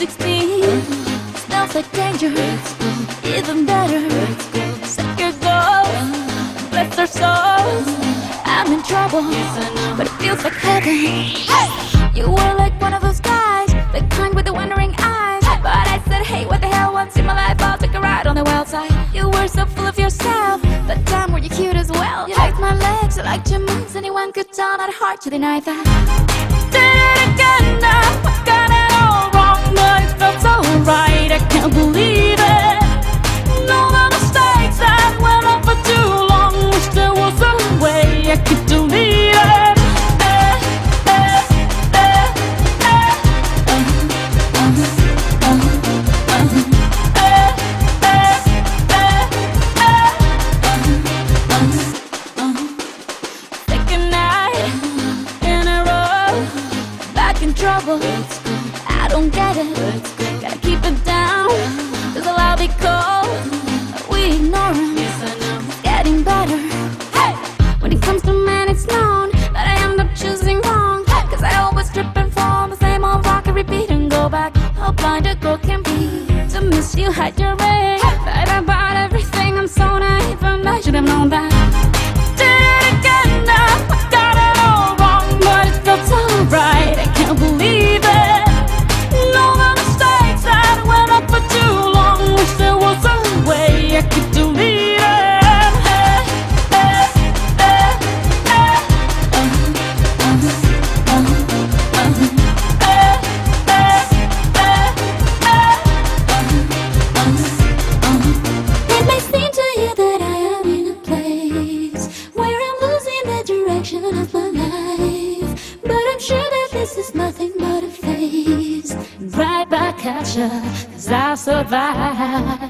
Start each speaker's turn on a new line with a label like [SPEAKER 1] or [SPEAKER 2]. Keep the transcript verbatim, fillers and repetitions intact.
[SPEAKER 1] sixteen, smells like danger. Even better, set your goals, bless our souls. I'm in trouble, but it feels like heaven. Hey! You were like one of those guys, the kind with the wondering eyes. But I said, hey, what the hell, once in my life I'll take a ride on the wild side. You were so full of yourself, but damn, were you cute as well. You liked my legs, you liked your moves. Anyone could tell, not hard to deny that. Did it again now, I got it all wrong, but it felt so right, I can't believe it. No, the mistakes that went on for too long. Wish there was a way I could delete it. Trouble, I don't get it. Gotta keep it down, cause I'll be cold. We ignore him, it's getting better. Hey! When it comes to men, it's known that I end up choosing wrong, cause I always trip and fall, the same old rock and repeat and go back. How blind a girl can be to miss you, hide your ring. Fight about everything, I'm so naive, and I should have known that. Did it again now, I got it all wrong, but it felt so right, I can't believe it. No, the mistakes that went up for too long. Wish there was a way I could delete it. Hey, hey, hey, hey. Uh-huh, uh-huh, uh-huh, uh-huh. Hey, hey, hey, hey. Uh-huh, uh-huh, uh-huh. It may seem to you that I am in a place where I'm losing the direction of my life, but I'm sure that this is nothing but a phase. Right back at ya, cause I'll survive.